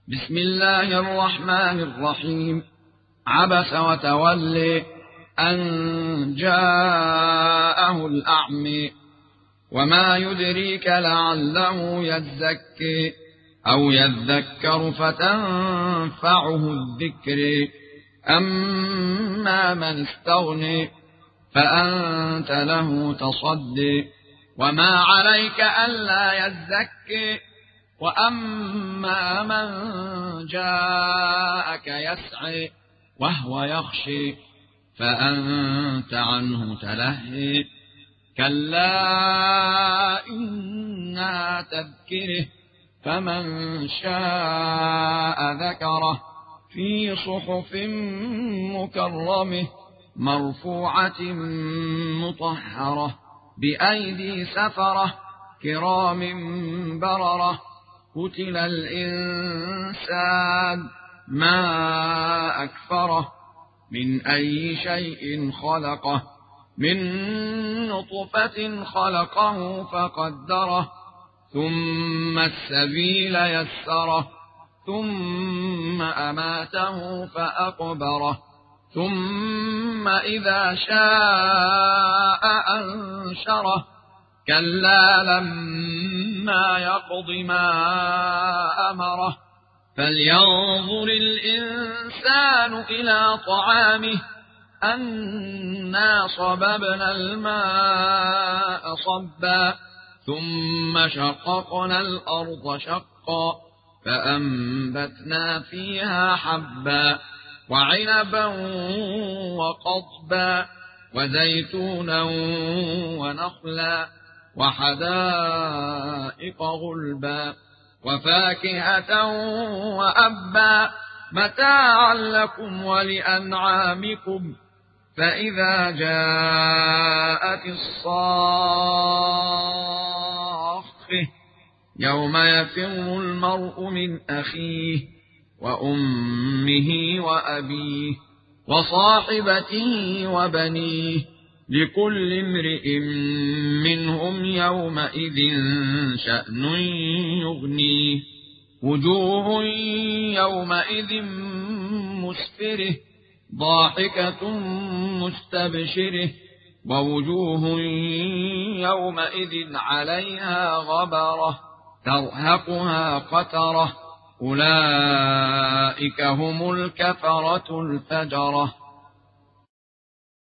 بسم الله الرحمن الرحيم. عبس وتولي أن جاءه الأعمى وما يدريك لعله يزكي أو يذكر فتنفعه الذكر أما من استغني فأنت له تصدي وما عليك ألا يزكي وأما من جاءك يسعي وهو يخشي فأنت عنه تلهي كلا إنها تذكره فمن شاء ذكره في صحف مكرمة مرفوعة مطهرة بأيدي سفرة كرام بررة قتل الإنسان ما أكفره من أي شيء خلقه من نطفة خلقه فقدره ثم السبيل يسره ثم أماته فأقبره ثم إذا شاء أنشره كلا لما يقض ما أمره فلينظر الإنسان إلى طعامه أنا صببنا الماء صبا ثم شققنا الأرض شقا فأنبتنا فيها حبا وعنبا وقضبا وزيتونا ونخلا وحدائق غلبا وفاكهة وأبا متاعا لكم ولأنعامكم فإذا جاءت الصاخة يوم يفر المرء من أخيه وأمه وأبيه وصاحبته وبنيه لكل امرئ منهم يومئذ شأن يغنيه وجوه يومئذ مسفرة ضاحكة مستبشرة ووجوه يومئذ عليها غبرة ترهقها قترة أولئك هم الكفرة الفجرة.